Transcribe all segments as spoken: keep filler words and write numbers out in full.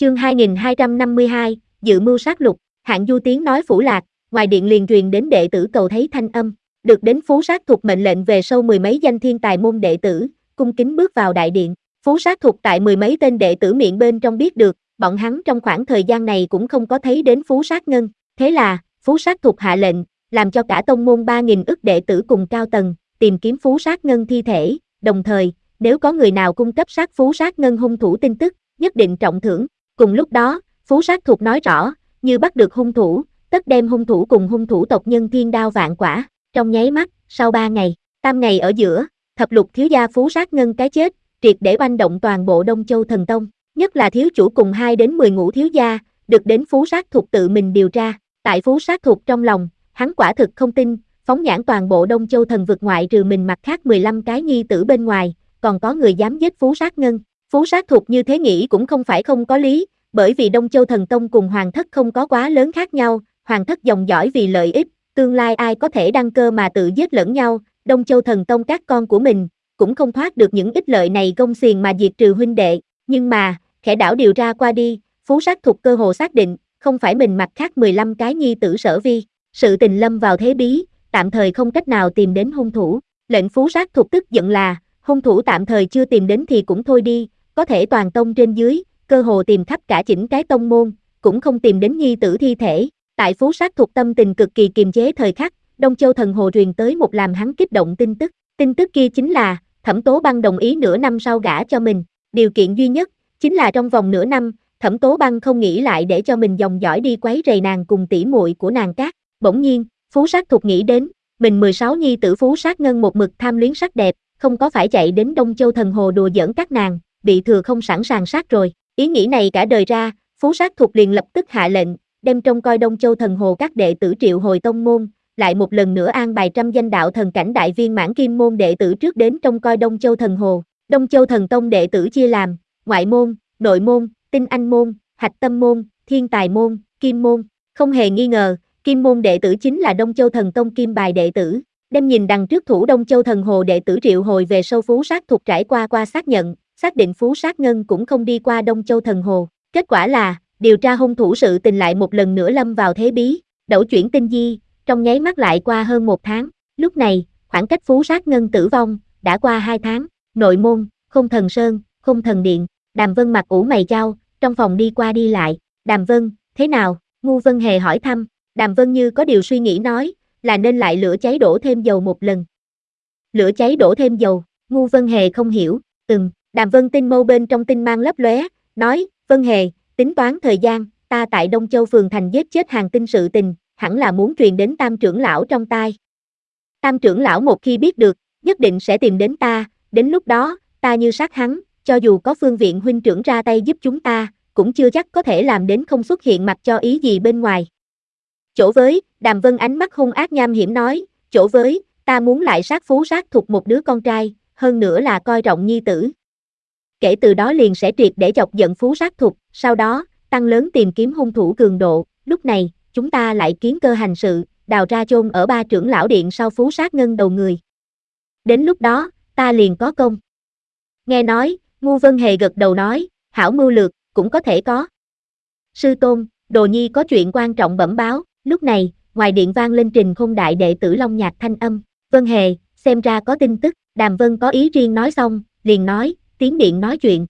Chương hai nghìn hai trăm năm mươi hai, dự mưu sát lục. Hạng Du Tiến nói phủ lạc, ngoài điện liền truyền đến đệ tử cầu thấy thanh âm. Được đến Phú Sát Thục mệnh lệnh về sau mười mấy danh thiên tài môn đệ tử, cung kính bước vào đại điện. Phú Sát Thục tại mười mấy tên đệ tử miệng bên trong biết được, bọn hắn trong khoảng thời gian này cũng không có thấy đến Phú Sát Ngân. Thế là, Phú Sát Thục hạ lệnh, làm cho cả tông môn ba nghìn ức đệ tử cùng cao tầng, tìm kiếm Phú Sát Ngân thi thể, đồng thời, nếu có người nào cung cấp sát Phú Sát Ngân hung thủ tin tức, nhất định trọng thưởng. Cùng lúc đó, Phú Sát Thục nói rõ, như bắt được hung thủ, tất đem hung thủ cùng hung thủ tộc nhân thiên đao vạn quả. Trong nháy mắt, sau ba ngày, tam ngày ở giữa, thập lục thiếu gia Phú Sát Ngân cái chết, triệt để oanh động toàn bộ Đông Châu Thần Tông, nhất là thiếu chủ cùng hai đến mười ngũ thiếu gia, được đến Phú Sát Thục tự mình điều tra. Tại Phú Sát Thục trong lòng, hắn quả thực không tin, phóng nhãn toàn bộ Đông Châu Thần vực ngoại trừ mình mặt khác mười lăm cái nhi tử bên ngoài, còn có người dám giết Phú Sát Ngân. Phú Sát Thục như thế nghĩ cũng không phải không có lý, bởi vì Đông Châu Thần Tông cùng Hoàng Thất không có quá lớn khác nhau, Hoàng Thất dòng dõi vì lợi ích, tương lai ai có thể đăng cơ mà tự giết lẫn nhau, Đông Châu Thần Tông các con của mình, cũng không thoát được những ích lợi này gông xiềng mà diệt trừ huynh đệ. Nhưng mà, khẽ đảo điều tra qua đi, Phú Sát Thục cơ hồ xác định, không phải mình mặt khác mười lăm cái nhi tử Sở Vi. Sự tình lâm vào thế bí, tạm thời không cách nào tìm đến hung thủ. Lệnh Phú Sát Thục tức giận là, hung thủ tạm thời chưa tìm đến thì cũng thôi đi, có thể toàn tông trên dưới, cơ hồ tìm khắp cả chỉnh cái tông môn, cũng không tìm đến nhi tử thi thể. Tại Phú Sát Thục tâm tình cực kỳ kiềm chế thời khắc, Đông Châu Thần Hồ truyền tới một làm hắn kích động tin tức. Tin tức kia chính là, Thẩm Tố Băng đồng ý nửa năm sau gả cho mình. Điều kiện duy nhất, chính là trong vòng nửa năm, Thẩm Tố Băng không nghĩ lại để cho mình dòng dõi đi quấy rầy nàng cùng tỷ muội của nàng các. Bỗng nhiên, Phú Sát Thục nghĩ đến, mình mười sáu nhi tử Phú Sát Ngân một mực tham luyến sắc đẹp, không có phải chạy đến Đông Châu Thần Hồ đùa giỡn các nàng, bị thừa không sẵn sàng sát rồi. Ý nghĩ này cả đời ra, Phú Sát Thục liền lập tức hạ lệnh, đem trông coi Đông Châu Thần Hồ các đệ tử triệu hồi tông môn, lại một lần nữa an bài trăm danh đạo thần cảnh đại viên mãn kim môn đệ tử trước đến trông coi Đông Châu Thần Hồ. Đông Châu Thần Tông đệ tử chia làm, ngoại môn, nội môn, tinh anh môn, hạch tâm môn, thiên tài môn, kim môn. Không hề nghi ngờ, kim môn đệ tử chính là Đông Châu Thần Tông kim bài đệ tử. Đem nhìn đằng trước thủ Đông Châu Thần Hồ đệ tử triệu hồi về sau Phú Sát Thục trải qua qua xác nhận, xác định Phú Sát Ngân cũng không đi qua Đông Châu Thần Hồ. Kết quả là, điều tra hung thủ sự tình lại một lần nữa lâm vào thế bí, đẩu chuyển tinh di, trong nháy mắt lại qua hơn một tháng. Lúc này, khoảng cách Phú Sát Ngân tử vong, đã qua hai tháng. Nội môn, Không Thần Sơn, Không Thần Điện, Đàm Vân mặt ủ mày chau, trong phòng đi qua đi lại. Đàm Vân, thế nào? Ngu Vân Hề hỏi thăm. Đàm Vân như có điều suy nghĩ nói, là nên lại lửa cháy đổ thêm dầu một lần. Lửa cháy đổ thêm dầu, Ngu Vân Hề không hiểu, ừm, Đàm Vân tinh mâu bên trong tinh mang lấp lóe, nói, Vân Hề, tính toán thời gian, ta tại Đông Châu phường thành giết chết hàng tinh sự tình, hẳn là muốn truyền đến Tam trưởng lão trong tai. Tam trưởng lão một khi biết được, nhất định sẽ tìm đến ta, đến lúc đó, ta như sát hắn, cho dù có phương viện huynh trưởng ra tay giúp chúng ta, cũng chưa chắc có thể làm đến không xuất hiện mặt cho ý gì bên ngoài. Chỗ với, Đàm Vân ánh mắt hung ác nham hiểm nói, chỗ với, ta muốn lại sát Phú Sát Thục một đứa con trai, hơn nữa là coi trọng nhi tử. Kể từ đó liền sẽ triệt để chọc giận Phú Sát Thục, sau đó, tăng lớn tìm kiếm hung thủ cường độ, lúc này, chúng ta lại kiến cơ hành sự, đào ra chôn ở ba trưởng lão điện sau Phú Sát Ngân đầu người. Đến lúc đó, ta liền có công. Nghe nói, Ngu Vân Hề gật đầu nói, hảo mưu lược, cũng có thể có. Sư tôn, đồ nhi có chuyện quan trọng bẩm báo. Lúc này, ngoài điện vang lên Trình Khôn đại đệ tử Long Nhạc thanh âm. Vân Hề, xem ra có tin tức. Đàm Vân có ý riêng nói xong, liền nói, tiến điện nói chuyện.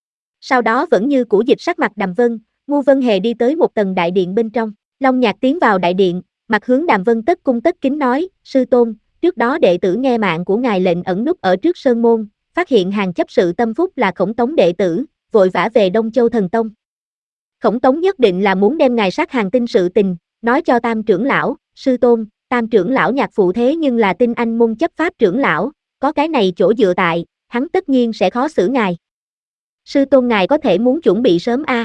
Sau đó vẫn như cũ dịch sắc mặt Đàm Vân, Ngu Vân Hề đi tới một tầng đại điện bên trong. Long Nhạc tiến vào đại điện, mặt hướng Đàm Vân tất cung tất kính nói, sư tôn, trước đó đệ tử nghe mạng của ngài lệnh ẩn núp ở trước sơn môn, phát hiện hàng chấp sự Tâm Phúc là Khổng Tống đệ tử, vội vã về Đông Châu Thần Tông. Khổng Tống nhất định là muốn đem ngài sát hàng tinh sự tình, nói cho Tam trưởng lão, sư tôn, Tam trưởng lão Nhạc phụ thế nhưng là tinh anh môn chấp pháp trưởng lão, có cái này chỗ dựa tại, hắn tất nhiên sẽ khó xử ngài. Sư tôn ngài có thể muốn chuẩn bị sớm a. À.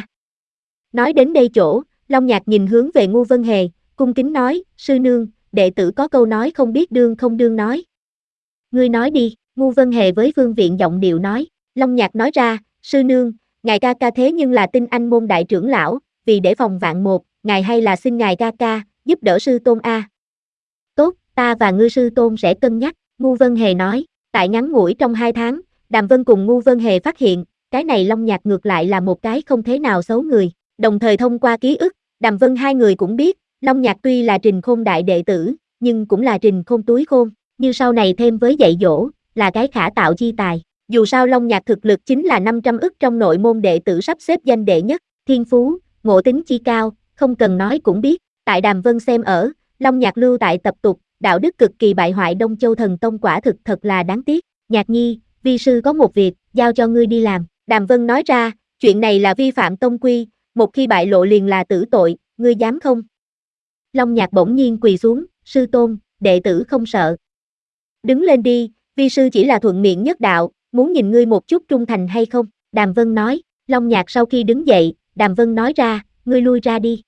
Nói đến đây chỗ, Long Nhạc nhìn hướng về Ngu Vân Hề, cung kính nói, sư nương, đệ tử có câu nói không biết đương không đương nói. Ngươi nói đi, Ngu Vân Hề với Vương Viện giọng điệu nói, Long Nhạc nói ra, sư nương, ngài ca ca thế nhưng là tinh anh môn đại trưởng lão, vì để phòng vạn một, ngài hay là xin ngài ca ca, giúp đỡ sư tôn a. À. Tốt, ta và ngươi sư tôn sẽ cân nhắc, Ngu Vân Hề nói, tại ngắn ngủi trong hai tháng, Đàm Vân cùng Ngu Vân Hề phát hiện, cái này Long Nhạc ngược lại là một cái không thế nào xấu người. Đồng thời thông qua ký ức, Đàm Vân hai người cũng biết, Long Nhạc tuy là Trình Khôn đại đệ tử, nhưng cũng là Trình Khôn túi khôn, như sau này thêm với dạy dỗ, là cái khả tạo chi tài. Dù sao Long Nhạc thực lực chính là năm trăm ức trong nội môn đệ tử sắp xếp danh đệ nhất, thiên phú, ngộ tính chi cao, không cần nói cũng biết. Tại Đàm Vân xem ở, Long Nhạc lưu tại tập tục, đạo đức cực kỳ bại hoại Đông Châu Thần Tông quả thực thật là đáng tiếc. Nhạc Nhi, vi sư có một việc, giao cho ngươi đi làm. Đàm Vân nói ra, chuyện này là vi phạm tông quy, một khi bại lộ liền là tử tội, ngươi dám không? Long Nhạc bỗng nhiên quỳ xuống, sư tôn, đệ tử không sợ. Đứng lên đi, vi sư chỉ là thuận miệng nhất đạo, muốn nhìn ngươi một chút trung thành hay không? Đàm Vân nói. Long Nhạc sau khi đứng dậy, Đàm Vân nói ra, ngươi lui ra đi.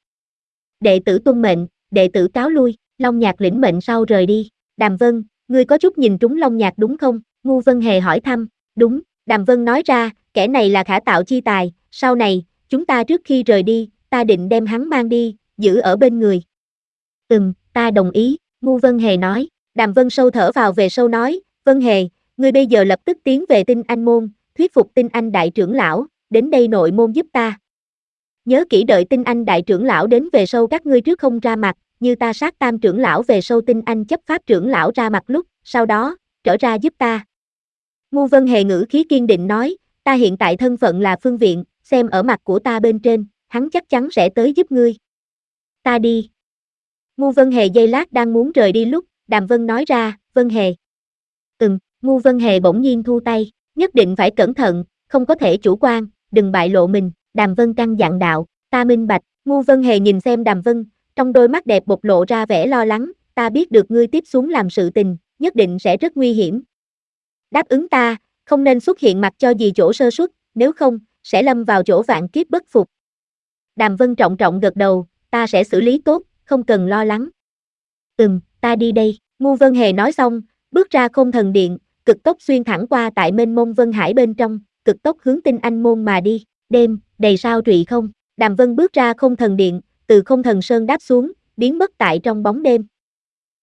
Đệ tử tuân mệnh, đệ tử cáo lui. Long Nhạc lĩnh mệnh sau rời đi. Đàm Vân, ngươi có chút nhìn trúng Long Nhạc đúng không? Ngu Vân Hề hỏi thăm. Đúng, Đàm Vân nói ra, kẻ này là khả tạo chi tài, sau này, chúng ta trước khi rời đi, ta định đem hắn mang đi, giữ ở bên người. Ừm, ta đồng ý, Ngu Vân Hề nói. Đàm Vân sâu thở vào về sâu nói, Vân Hề, ngươi bây giờ lập tức tiến về Tinh Anh môn, thuyết phục Tinh Anh đại trưởng lão, đến đây nội môn giúp ta. Nhớ kỹ đợi Tinh Anh đại trưởng lão đến về sau các ngươi trước không ra mặt, như ta sát tam trưởng lão về sau Tinh Anh chấp pháp trưởng lão ra mặt lúc, sau đó, trở ra giúp ta. Ngu Vân Hề ngữ khí kiên định nói, ta hiện tại thân phận là phương viện, xem ở mặt của ta bên trên, hắn chắc chắn sẽ tới giúp ngươi. Ta đi. Ngu Vân Hề giây lát đang muốn rời đi lúc, Đàm Vân nói ra, Vân Hề. Ừm, Ngu Vân Hề bỗng nhiên thu tay, nhất định phải cẩn thận, không có thể chủ quan, đừng bại lộ mình. Đàm Vân căn dặn đạo, ta minh bạch. Ngu Vân Hề nhìn xem Đàm Vân, trong đôi mắt đẹp bộc lộ ra vẻ lo lắng, ta biết được ngươi tiếp xuống làm sự tình, nhất định sẽ rất nguy hiểm. Đáp ứng ta, không nên xuất hiện mặt cho gì chỗ sơ suất, nếu không, sẽ lâm vào chỗ vạn kiếp bất phục. Đàm Vân trọng trọng gật đầu, ta sẽ xử lý tốt, không cần lo lắng. Ừm, ta đi đây. Ngu Vân Hề nói xong, bước ra Khôn Thần Điện, cực tốc xuyên thẳng qua tại mênh mông Vân Hải bên trong, cực tốc hướng Tinh Anh môn mà đi. Đêm, đầy sao trụy không. Đàm Vân bước ra Khôn Thần Điện, từ Khôn Thần Sơn đáp xuống, biến mất tại trong bóng đêm.